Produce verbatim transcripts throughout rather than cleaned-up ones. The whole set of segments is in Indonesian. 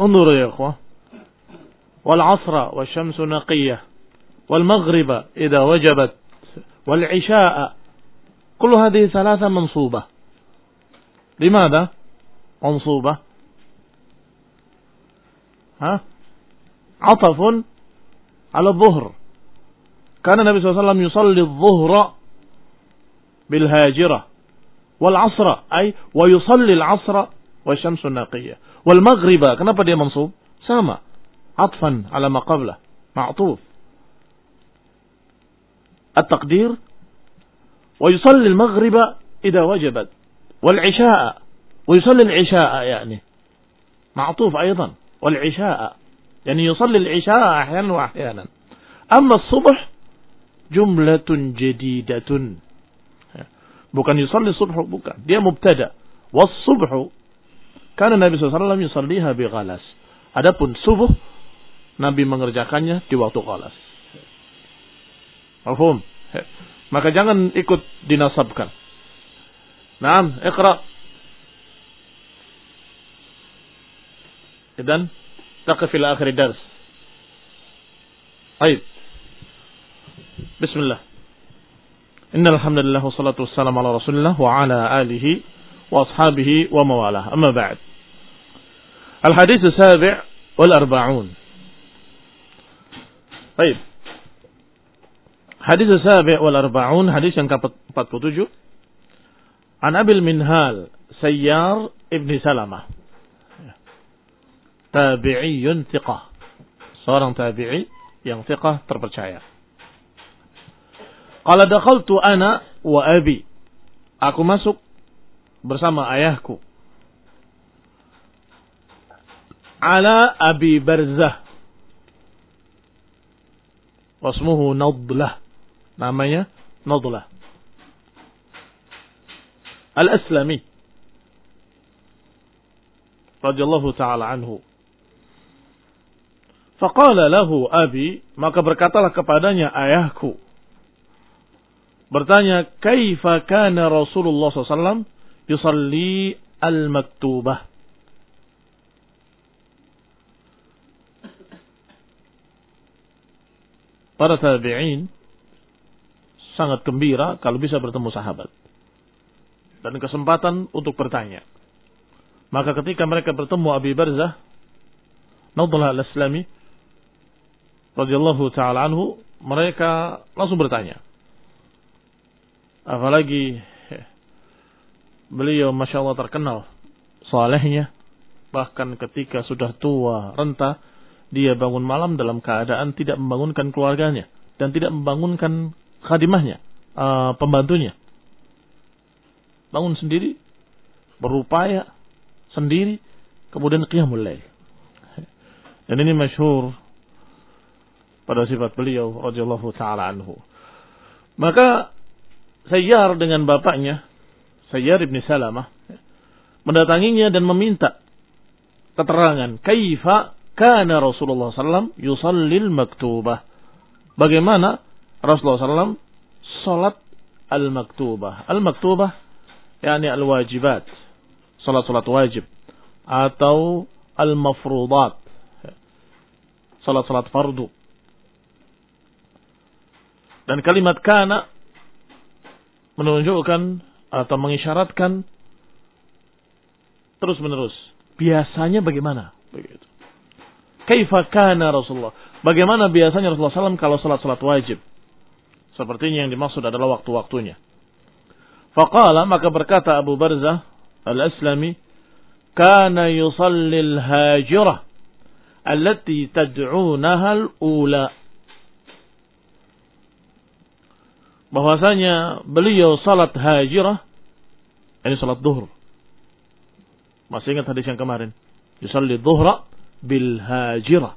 انظروا يا إخوة والعصر والشمس نقية والمغرب إذا وجبت والعشاء كل هذه ثلاثة منصوبة. لماذا منصوبة؟ ها؟ عطف على الظهر. كان النبي صلى الله عليه وسلم يصلي الظهر بالهاجرة والعصر أي ويصلي العصر والشمس النقية والمغرب. kenapa dia mansub؟ sama, عطفا على ما قبله، معطوف. التقدير ويصلي المغرب إذا وجبت والعشاء ويصلي العشاء يعني معطوف أيضا، والعشاء يعني يصلي العشاء أحيانا وأحيانا. أما الصبح جملة جديدة، bukan يصلي الصبح، bukan، dia mubtada. والصبح karena Nabi shallallahu alaihi wasallam yusalliha bi ghalas. Adapun subuh Nabi mengerjakannya di waktu ghalas. Mafhum? Maka jangan ikut dinasabkan. Naam, iqra. Idan taqif ila akhir dars. Baik. Bismillah. Innal hamdalillah wassalatu wassalamu ala Rasulillah wa ala alihi wa ashabihi wa mawalah. Amma ba'd. Al-hadits as-sabi' wal arba'un. Baik. Hadis as-sabi' wal arba'un, hadis yang ke empat puluh tujuh. An Abil Minhal Sayyar ibn Salamah. Tabi'iyun thiqah. Seorang tabi'i yang thiqah terpercaya. Qala dakhaltu ana wa abi. Aku masuk bersama ayahku. Ala Abi Barzah. Wasmuhu Nadlah. Namanya Nadlah. Al-Aslami. Radiyallahu ta'ala anhu. Faqala lahu abi, maka berkatalah kepadanya ayahku. Bertanya, kaifa kana Rasulullah sallallahu alaihi wasallam yusalli al-maktubah? Para tabi'in sangat gembira kalau bisa bertemu sahabat dan kesempatan untuk bertanya. Maka ketika mereka bertemu Abi Barzah Nadlah al-Aslami radhiyallahu ta'ala anhu, mereka langsung bertanya. Apalagi beliau Masya Allah terkenal salehnya, bahkan ketika sudah tua renta dia bangun malam dalam keadaan tidak membangunkan keluarganya dan tidak membangunkan khadimahnya, uh, pembantunya. Bangun sendiri, berupaya sendiri, kemudian qiyamul lail. Dan ini masyhur pada sifat beliau radhiyallahu ta'ala anhu. Maka Sayyar dengan bapaknya, Sayyar ibn Salamah, mendatanginya dan meminta keterangan kaifa kana Rasulullah sallallahu alaihi wasallam yusallil maktubah. Bagaimana Rasulullah sallallahu alaihi wasallam salat al-maktubah. Al-maktubah yakni al-wajibat, salat-salat wajib, atau al-mafruḍat, salat-salat fardu. Dan kalimat kana menunjukkan atau mengisyaratkan terus menerus. Biasanya bagaimana? Begitu. Kaifa kana Rasulullah? Bagaimana biasanya Rasulullah sallallahu alaihi wasallam kalau salat-salat wajib? Sepertinya yang dimaksud adalah waktu-waktunya. Faqala, maka berkata Abu Barzah al-Aslami, kana yusallil hajirah allati tad'unaha al-ula. Bahwasanya beliau salat hajirah, ini salat zuhur. Masih ingat hadis yang kemarin? Yusalli dhuhra bil hajirah.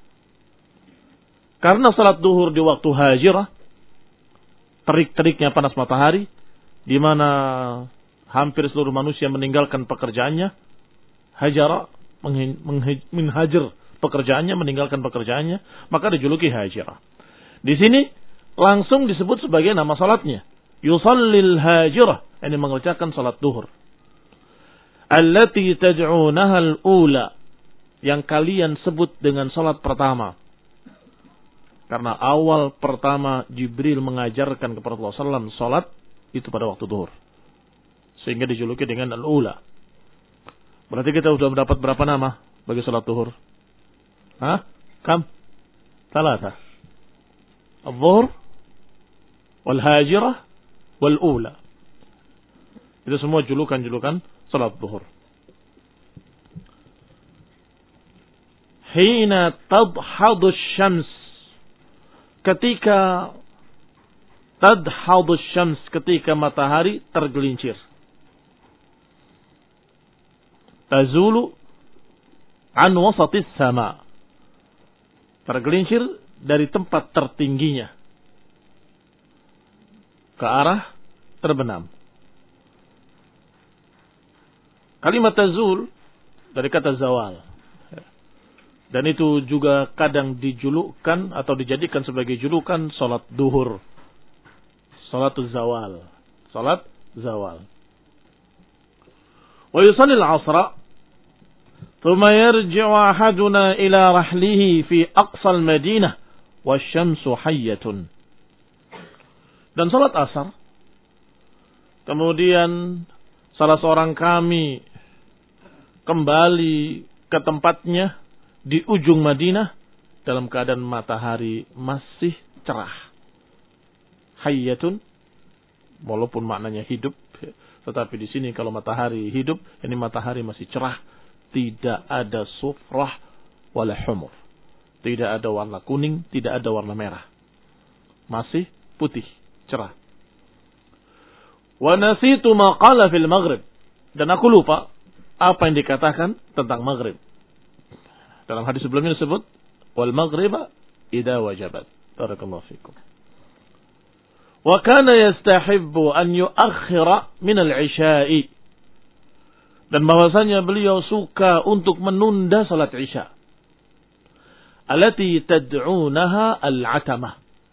Karena salat zuhur di waktu hajirah, terik-teriknya panas matahari, di mana hampir seluruh manusia meninggalkan pekerjaannya, hajara, menhajar pekerjaannya, meninggalkan pekerjaannya, maka dijuluki hajirah. Di sini langsung disebut sebagai nama salatnya, yusallil hajirah, ini mengerjakan salat zuhur. Allati tad'unaha al-ula, yang kalian sebut dengan salat pertama. Karena awal pertama Jibril mengajarkan kepada Rasulullah shallallahu alaihi wasallam salat itu pada waktu zuhur. Sehingga dijuluki dengan al-ula. Berarti kita sudah mendapat berapa nama bagi salat zuhur? Hah? Kam? Talata. Al-zuhur, wal-hajirah, wal-ula. Itu semua julukan-julukan salat zuhur. Hina tadhadu syams, ketika tadhadu syams, ketika matahari tergelincir. Tazulu an wasatis sama, tergelincir dari tempat tertingginya ke arah terbenam. Kalimat tazul dari kata zawal. Dan itu juga kadang dijulukkan atau dijadikan sebagai julukan salat duhur. Salatul zawal. Salat zawal. Wa yusalli al-'asra thumma yarji'u ahaduna ila rahlihi fi aqsa al-madinah wasyamsu hayyatun. Dan salat asar, kemudian salah seorang kami kembali ke tempatnya di ujung Madinah dalam keadaan matahari masih cerah. Hayyatun, walaupun maknanya hidup, tetapi di sini kalau matahari hidup, ini matahari masih cerah, tidak ada sufrah wala humur, tidak ada warna kuning, tidak ada warna merah, masih putih, cerah. Wa nasitu ma qala fil maghrib, dan aku lupa apa yang dikatakan tentang maghrib. Dalam hadis sebelumnya disebut wal maghriba idza wajabat. Barakallahu fikum. Wa kana yastahibbu an yuakhkhira min al-'isya'i. Dan bahwasanya beliau suka untuk menunda salat Isya. Allati tad'unaha al-'atamah.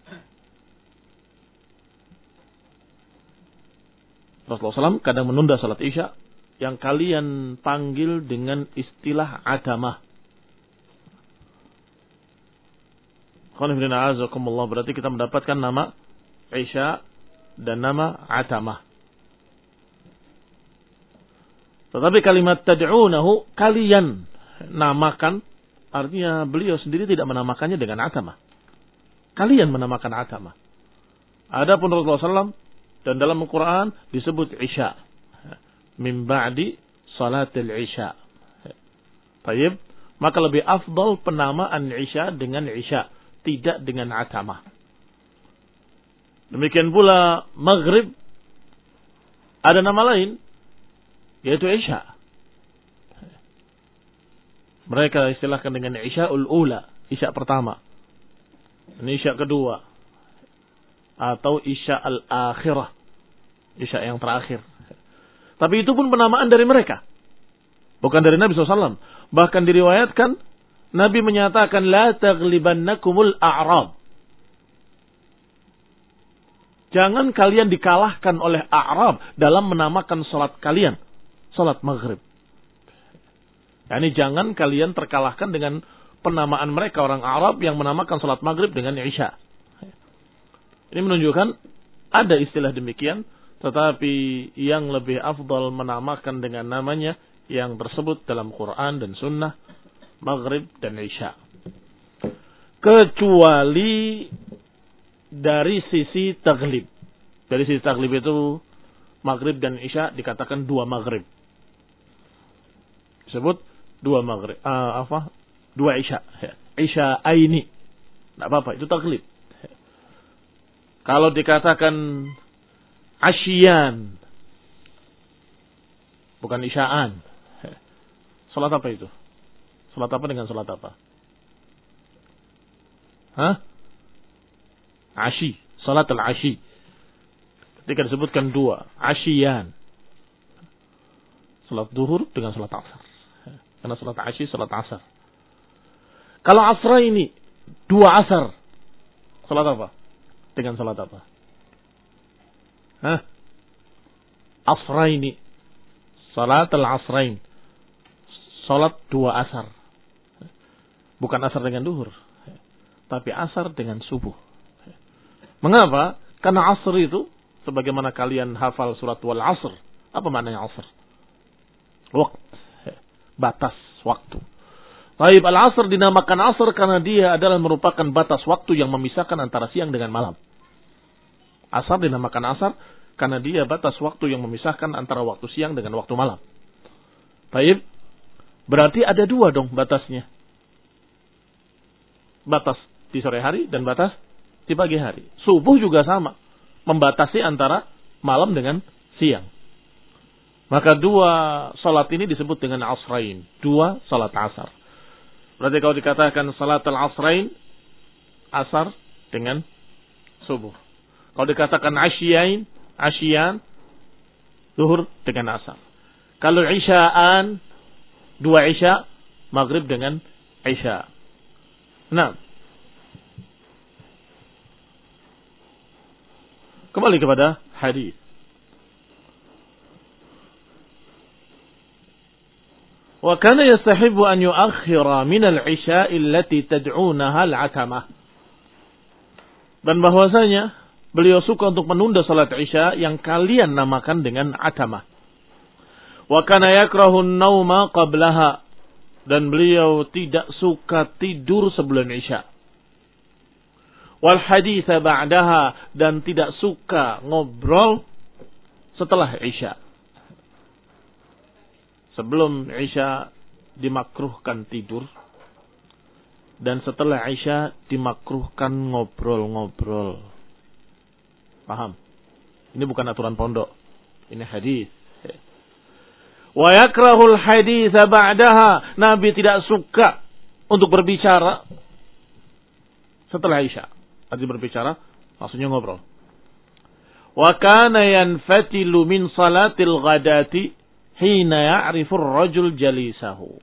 Rasulullah shallallahu alaihi wasallam kadang menunda salat Isya yang kalian panggil dengan istilah atamah. Berarti kita mendapatkan nama Isya dan nama Atamah. Tetapi kalimat tad'unahu, kalian namakan, artinya beliau sendiri tidak menamakannya dengan Atamah. Kalian menamakan Atamah. Adapun Rasulullah shallallahu alaihi wasallam dan dalam Al-Quran disebut Isya. Min ba'di salatil Isya. Baik, maka lebih afdal penamaan Isya dengan Isya, tidak dengan Atamah. Demikian pula Maghrib ada nama lain, yaitu Isya. Mereka istilahkan dengan Isya'ul Ula, Isya pertama. Ini Isya kedua. Atau Isya al-Akhirah, Isya yang terakhir. Tapi itu pun penamaan dari mereka, bukan dari Nabi shallallahu alaihi wasallam. Bahkan diriwayatkan Nabi menyatakan la taghlibannakumul a'rab. Jangan kalian dikalahkan oleh A'rab dalam menamakan salat kalian, salat Maghrib. Yani jangan kalian terkalahkan dengan penamaan mereka orang Arab yang menamakan salat Maghrib dengan Isya. Ini menunjukkan ada istilah demikian, tetapi yang lebih afdal menamakan dengan namanya yang tersebut dalam Quran dan Sunnah, Maghrib dan Isya. Kecuali dari sisi taglib. Dari sisi taglib itu Maghrib dan Isya dikatakan dua Maghrib. Disebut dua Maghrib. Uh, apa? Dua Isya. Isya aini. Tidak apa-apa, itu taglib. Kalau dikatakan asyian, bukan isya'an. Salat apa itu? Salat apa dengan salat apa? Hah? Asyi. Salat al-asyi. Ketika disebutkan dua. Asyian. Salat duhur dengan salat asar. Karena salat asyi, salat asar. Kalau asra ini, dua asar. Salat apa? Dengan salat apa? Hah? Asraini. Salat al-asrain. Salat dua asar. Bukan asar dengan duhur, tapi asar dengan subuh. Mengapa? Karena asr itu, sebagaimana kalian hafal surat wal asr. Apa maknanya asr? Waktu. Batas waktu. Taib al-asr dinamakan asr karena dia adalah merupakan batas waktu yang memisahkan antara siang dengan malam. Asar dinamakan asar karena dia batas waktu yang memisahkan antara waktu siang dengan waktu malam. Taib. Berarti ada dua dong batasnya. Batas di sore hari dan batas di pagi hari. Subuh juga sama. Membatasi antara malam dengan siang. Maka dua salat ini disebut dengan asrain. Dua salat asar. Berarti kalau dikatakan salat al-asrain, asar dengan subuh. Kalau dikatakan asyain, asyian, zuhur dengan asar. Kalau isya'an, dua isya, maghrib dengan isya. Nah, kembali kepada hadis. Wa kana yastahibu an yu'akhkhira min al-isya'i allati tad'unaha al-'atamah. Dan bahwasanya beliau suka untuk menunda salat isya yang kalian namakan dengan atamah. Wa kana yakrahu an-nauma qablaha. Dan beliau tidak suka tidur sebelum isya. Wal haditha ba'daha. Dan tidak suka ngobrol setelah isya. Sebelum isya dimakruhkan tidur. Dan setelah isya dimakruhkan ngobrol-ngobrol. Paham? Ini bukan aturan pondok. Ini hadis. Wa yakrahul haditha ba'daha. Nabi tidak suka untuk berbicara setelah isya. Arti berbicara maksudnya ngobrol. Wa kana yanfatilu min salatil ghadati hina ya'rifur rajul jalisahu.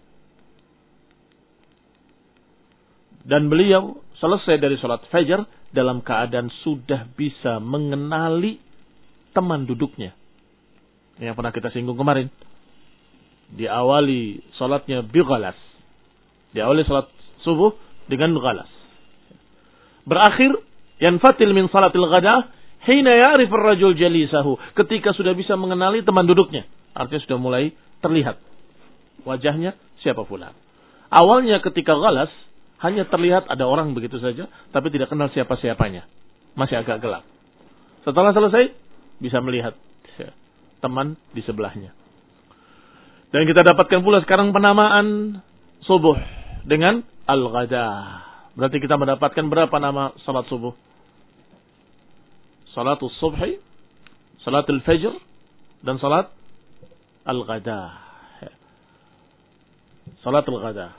Dan beliau selesai dari salat fajar dalam keadaan sudah bisa mengenali teman duduknya. Yang pernah kita singgung kemarin. Diawali salatnya bighalas. Diawali salat subuh dengan ghalas. Berakhir yanfatil min salatil ghadah hina ya'rifur rajul jalisahu. Ketika sudah bisa mengenali teman duduknya. Artinya sudah mulai terlihat wajahnya siapa fulan. Awalnya ketika ghalas hanya terlihat ada orang begitu saja, tapi tidak kenal siapa-siapanya. Masih agak gelap. Setelah selesai, bisa melihat teman di sebelahnya. Dan kita dapatkan pula sekarang penamaan subuh dengan al-ghadah. Berarti kita mendapatkan berapa nama salat subuh? Salatul subhi, salatul fajr, dan salat al-ghadah. Salatul ghadah.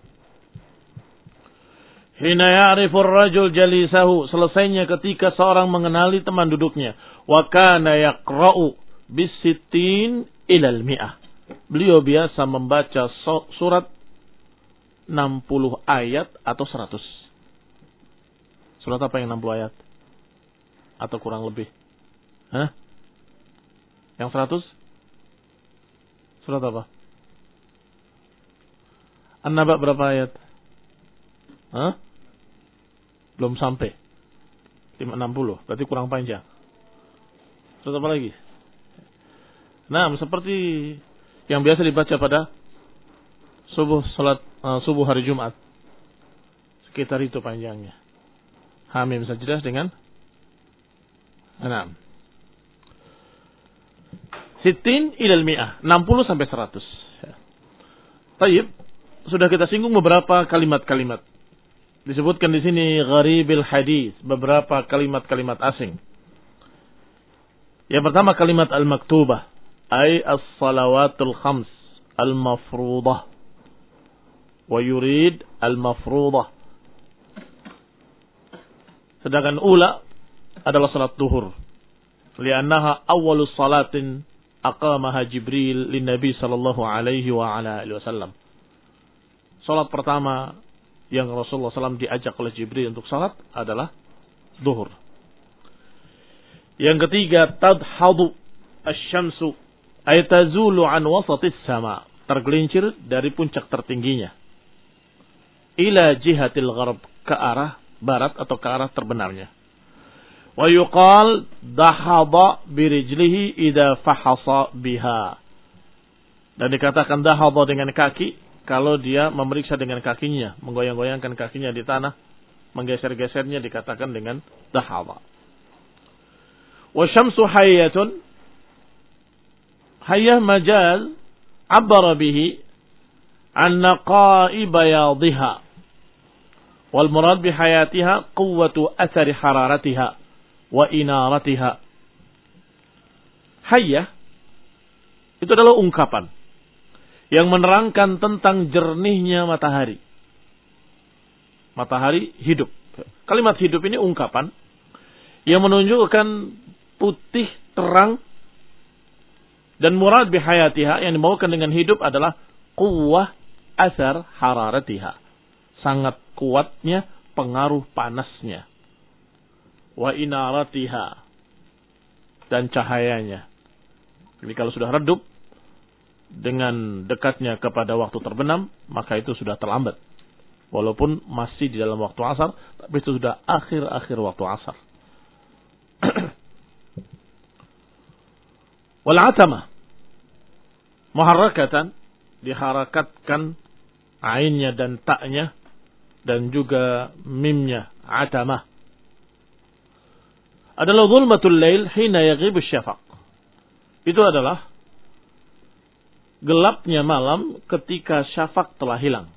Hina ya'rifur rajul jalisahu. Selesainya ketika seorang mengenali teman duduknya. Wa kana yaqra'u bis-sittin ilal mi'ah. Beliau biasa membaca surat enam puluh ayat atau seratus. Surat apa yang enam puluh ayat? Atau kurang lebih? Hah? Yang seratus? Surat apa? An-Naba berapa ayat? Hah? Belum sampai. enam puluh. Berarti kurang panjang. Surat apa lagi? Nah, seperti yang biasa dibaca pada subuh salat uh, subuh hari Jumat. Sekitar itu panjangnya. Hamim sajdah dengan enam. Sittin ilal mi'ah. enam puluh sampai seratus. Baik. Sudah kita singgung beberapa kalimat-kalimat. Disebutkan di sini gharibil hadis. Beberapa kalimat-kalimat asing. Yang pertama kalimat al-maktubah. Ay as-salawatul khams al-mafruḍah. Wa yurid al-mafruḍah. Sedangkan ula adalah salat duhur. Liannaha awwalus salatin aqamaha Jibril lin Nabi sallallahu alaihi wa ala alihi wasallam. Salat pertama yang Rasulullah sallallahu alaihi wasallam diajak oleh Jibril untuk salat adalah duhur. Yang ketiga tadhadu asy-syamsu ay tazulu an wasatis sama, tergelincir dari puncak tertingginya. ila jihatil gharb, ke arah barat atau ke arah terbenamnya. Wa yuqal dahadha birijlihi idza fahasa biha. Dan dikatakan dahadha dengan kaki kalau dia memeriksa dengan kakinya, menggoyang-goyangkan kakinya di tanah, menggeser-gesernya, dikatakan dengan dahadha. Wa syamsu hayyatun, hayyah majaz abbara bihi an naqa'i bayadhiha wal murad bi hayatiha quwwatu athari hararatiha wa inaratiha. Hayyah itu adalah ungkapan yang menerangkan tentang jernihnya matahari. Matahari hidup. Kalimat hidup ini ungkapan yang menunjukkan putih terang, dan murad bihayatiha yang dimaukan dengan hidup adalah quwwah asar hararatiha, sangat kuatnya pengaruh panasnya, wa inaratiha, dan cahayanya. Jadi kalau sudah redup dengan dekatnya kepada waktu terbenam, maka itu sudah terlambat. Walaupun masih di dalam waktu asar, tapi itu sudah akhir-akhir waktu asar. Wal atamah muharrakatan, diharakatkan ainnya dan taknya dan juga mimnya, atamah, adalah zulmatul lail hina yaghibu syafaq. Itu adalah gelapnya malam ketika syafaq telah hilang.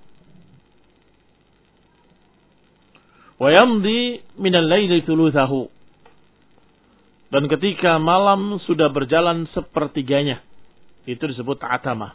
Wa yamdi minal laili thuluthahu, dan ketika malam sudah berjalan sepertiganya, itu disebut atamah.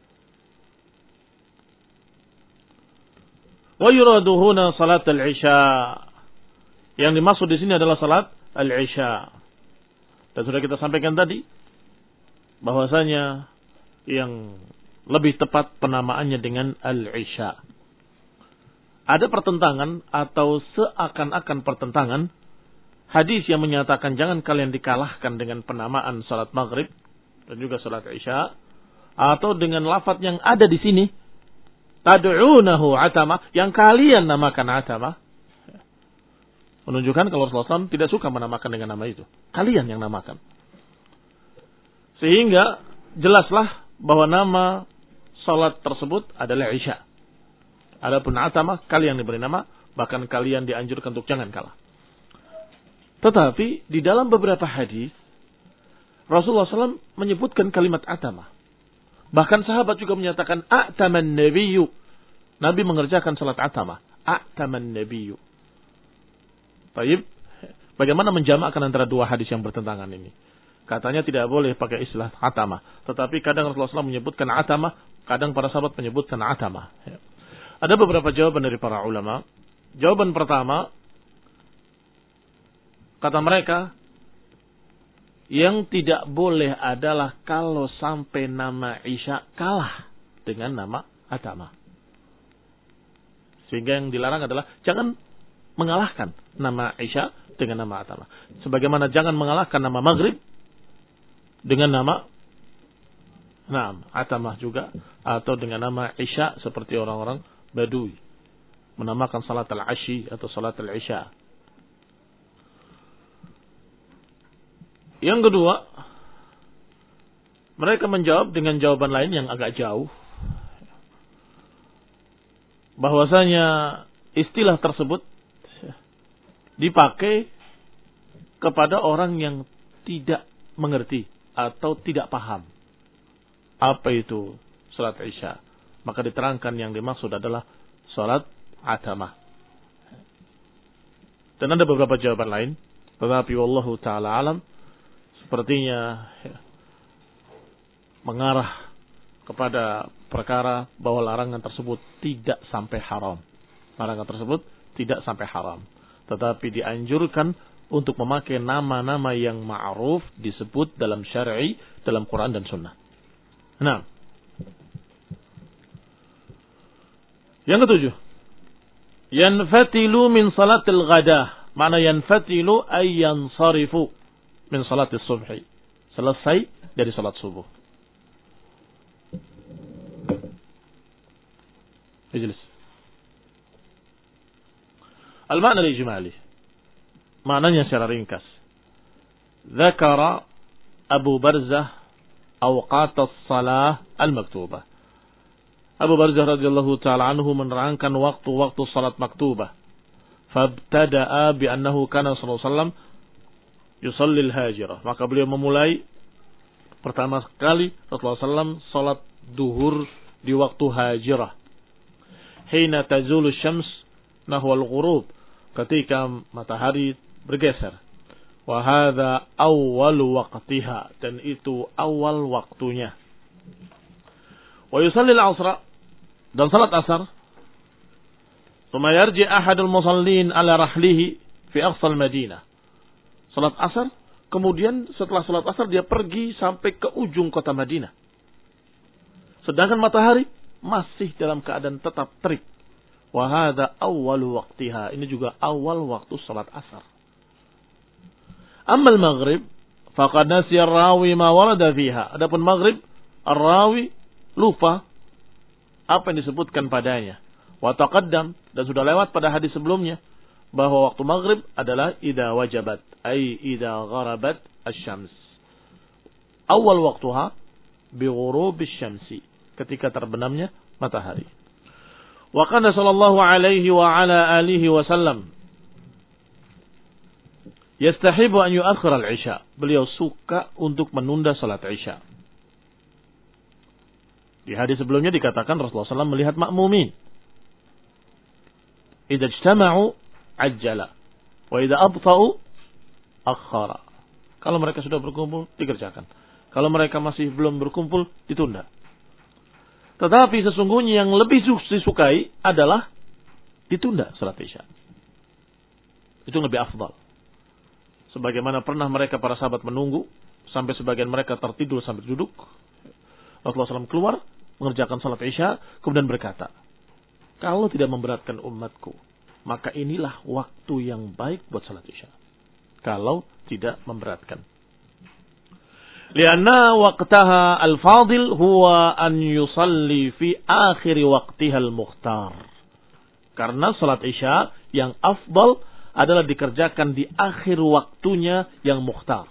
Wa yuradu huna salat al-isya. Yang dimaksud di sini adalah salat al-isya. Dan sudah kita sampaikan tadi bahwasanya yang lebih tepat penamaannya dengan al-isya. Ada pertentangan atau seakan-akan pertentangan hadis yang menyatakan jangan kalian dikalahkan dengan penamaan salat maghrib dan juga salat isya, atau dengan lafaz yang ada di sini, tad'unahu atama, yang kalian namakan atama. Menunjukkan kalau Rasulullah shallallahu alaihi wasallam tidak suka menamakan dengan nama itu. Kalian yang namakan. Sehingga jelaslah bahwa nama salat tersebut adalah isya. Adapun atama, kalian diberi nama, bahkan kalian dianjurkan untuk jangan kalah. Tetapi di dalam beberapa hadis Rasulullah shallallahu alaihi wasallam menyebutkan kalimat atama. Bahkan sahabat juga menyatakan a'taman nabiyyu. Nabi mengerjakan salat atama. A'taman nabiyyu. Baik, bagaimana menjamakkan antara dua hadis yang bertentangan ini? Katanya tidak boleh pakai istilah atama, tetapi kadang Rasulullah shallallahu alaihi wasallam menyebutkan atama, kadang para sahabat menyebutkan atama. Ada beberapa jawaban dari para ulama. Jawaban pertama, kata mereka, yang tidak boleh adalah kalau sampai nama isya kalah dengan nama atama. Sehingga yang dilarang adalah jangan mengalahkan nama isya dengan nama atama. Sebagaimana jangan mengalahkan nama maghrib dengan nama nah, atamah juga, atau dengan nama isya seperti orang-orang Badui menamakan salat al-ashi atau salat al-isya. Yang kedua, mereka menjawab dengan jawaban lain yang agak jauh, bahwasanya istilah tersebut dipakai kepada orang yang tidak mengerti atau tidak paham apa itu salat isya. Maka diterangkan yang dimaksud adalah salat atamah. Dan ada beberapa jawaban lain, tetapi wallahu ta'ala alam, sepertinya ya, mengarah kepada perkara bahwa larangan tersebut tidak sampai haram. Larangan tersebut tidak sampai haram, tetapi dianjurkan untuk memakai nama-nama yang ma'ruf disebut dalam syar'i, dalam Quran dan Sunnah. Nah, yang ketujuh, yanfatilu min salatil ghadah. Mana yanfatilu ay yansarifu min salatis subhi. Selesai dari salat subuh. Ijlis. Al-makna al-ijmali. Maknanya secara ringkas. Dzakara Abu Barzah awqat as-salah al-maktubah. Abu Barzah radhiyallahu ta'ala anhu menerangkan waktu-waktu salat maktubah. Fabtada'a bi annahu kana sallallahu alaihi wasallam yusalli al-hajirah. Maka beliau memulai pertama sekali Rasulullah sallallahu alaihi wasallam salat duhur di waktu hajirah. Hina tazulu syams nahwa al-ghurub, ketika matahari bergeser. Wa hadza awwal waqtiha, dan itu awal waktunya. Wa yusalli al-'asra, dan salat asar. Tsumma yarji ahadul musallin ala rahlihi fi aqsal Madinah. Salat asar, kemudian setelah salat asar dia pergi sampai ke ujung kota Madinah. Sedangkan matahari masih dalam keadaan tetap terik. Wa hadza awwalu waqtiha, ini juga awal waktu salat asar. Amma al-maghrib faqad nasiya ar-rawi ma warada fiha. Adapun maghrib, ar-rawi lupa apa yang disebutkan padanya. Wa taqaddam, dan sudah lewat pada hadis sebelumnya bahwa waktu maghrib adalah idza wajabat, ay idza gharabat asy-syams. Awal waktuha bi ghurubi asy-syamsi, ketika terbenamnya matahari. Wa kana sallallahu alaihi wa ala alihi wasallam yastahibu an yu'akhkhir al-'isha. Beliau suka untuk menunda salat Isya. Di hadis sebelumnya dikatakan Rasulullah sallallahu alaihi wasallam melihat makmumin. Idza ijtama'u ajjala wa idza abta'u akhkhara. Kalau mereka sudah berkumpul dikerjakan. Kalau mereka masih belum berkumpul ditunda. Tetapi sesungguhnya yang lebih disukai adalah ditunda salat Isya. Itu lebih afdal. Sebagaimana pernah mereka para sahabat menunggu sampai sebagian mereka tertidur sambil duduk. Rasulullah shallallahu alaihi wasallam keluar mengerjakan salat Isya, kemudian berkata, kalau tidak memberatkan umatku, maka inilah waktu yang baik buat salat Isya. Kalau tidak memberatkan. Lianna waqtaha al-fadil huwa an yusalli fi akhir waqtiha al-mukhtar. Karena salat Isya yang afdal adalah dikerjakan di akhir waktunya yang mukhtar.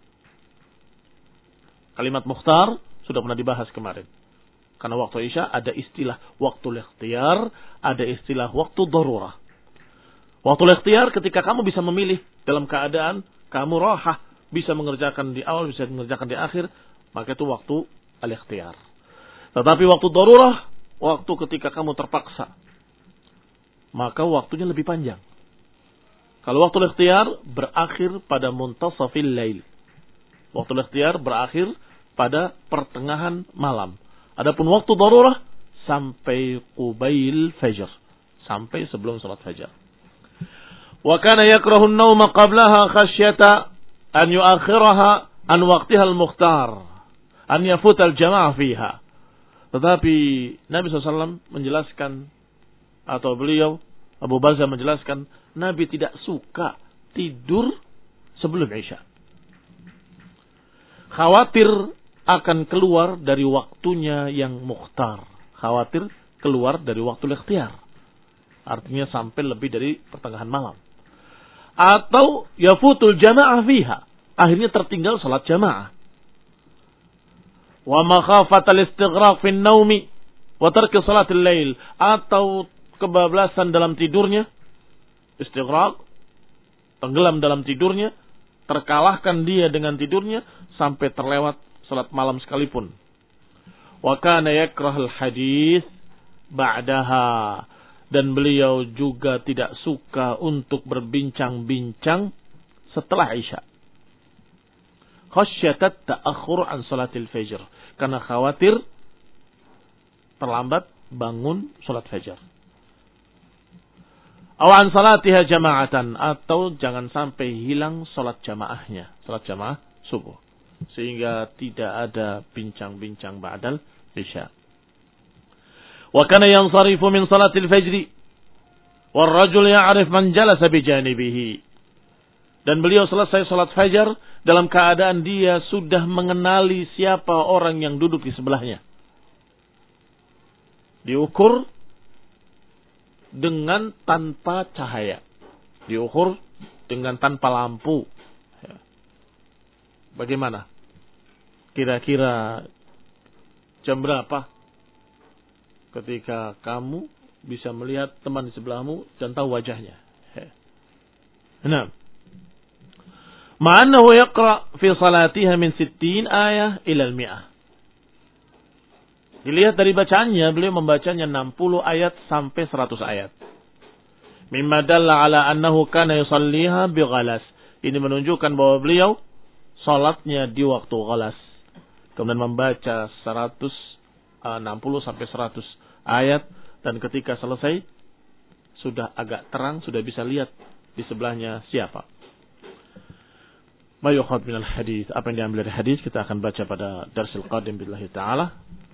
Kalimat mukhtar sudah pernah dibahas kemarin. Karena waktu Isya ada istilah waktu ikhtiyar, ada istilah waktu darurah. Waktu ikhtiyar ketika kamu bisa memilih dalam keadaan kamu rahah, bisa mengerjakan di awal, bisa mengerjakan di akhir, maka itu waktu al-ikhtiyar. Tetapi waktu darurah, waktu ketika kamu terpaksa, maka waktunya lebih panjang. Kalau waktu ikhtiyar berakhir pada muntasafil lail. Waktu ikhtiyar berakhir pada pertengahan malam. Adapun waktu darurah sampai qubail fajr, sampai sebelum salat fajar. Wa kana yakrahu an-nawma qablaha khasyata an yuakhiraha an waqtiha al-mukhtar, an yafuta al-jama'ah fiha. Tetapi Nabi shallallahu alaihi wasallam menjelaskan, atau beliau Abu Barzah menjelaskan, Nabi tidak suka tidur sebelum Isya. Khawatir akan keluar dari waktunya yang mukhtar. Khawatir keluar dari waktu ikhtiyar. Artinya sampai lebih dari pertengahan malam. Atau yafutul jama'ah fiha. Akhirnya tertinggal salat jamaah. Wa makhafatal istighraq fin naumi wa tarki salatil lail. Atau kebablasan dalam tidurnya, istighraq, tenggelam dalam tidurnya, terkalahkan dia dengan tidurnya sampai terlewat salat malam sekalipun. Wa kana yakrahul hadis ba'daha, dan beliau juga tidak suka untuk berbincang-bincang setelah Isya. Khasyatat ta'akhur an salatil fajr, karena khawatir terlambat bangun salat fajar. Awan salatiha jama'atan, atau jangan sampai hilang salat jamaahnya, salat jamaah subuh, sehingga tidak ada bincang-bincang ba'dal isya. Wa kana yansarifu min salatil fajri wal rajul ya'rif man jalasa bi janibihi, dan beliau selesai salat fajar dalam keadaan dia sudah mengenali siapa orang yang duduk di sebelahnya. Diukur dengan tanpa cahaya. Diukur dengan tanpa lampu. Ya. Bagaimana? Kira-kira jam berapa ketika kamu bisa melihat teman di sebelahmu dan tahu wajahnya? Ya. Nah, ma'annahu yaqra fi salatiha min sittin ayah ila al-mi'ah. Dilihat dari bacaannya, beliau membacanya enam puluh ayat sampai seratus ayat. Mimma dalla ala annahu kana yusalliha bi ghalas. Ini menunjukkan bahwa beliau salatnya di waktu ghalas. Kemudian membaca seratus, enam puluh sampai seratus ayat, dan ketika selesai sudah agak terang, sudah bisa lihat di sebelahnya siapa. Ma yukhad minal hadis, apa yang diambil dari hadis kita akan baca pada darsil qadim billahi taala.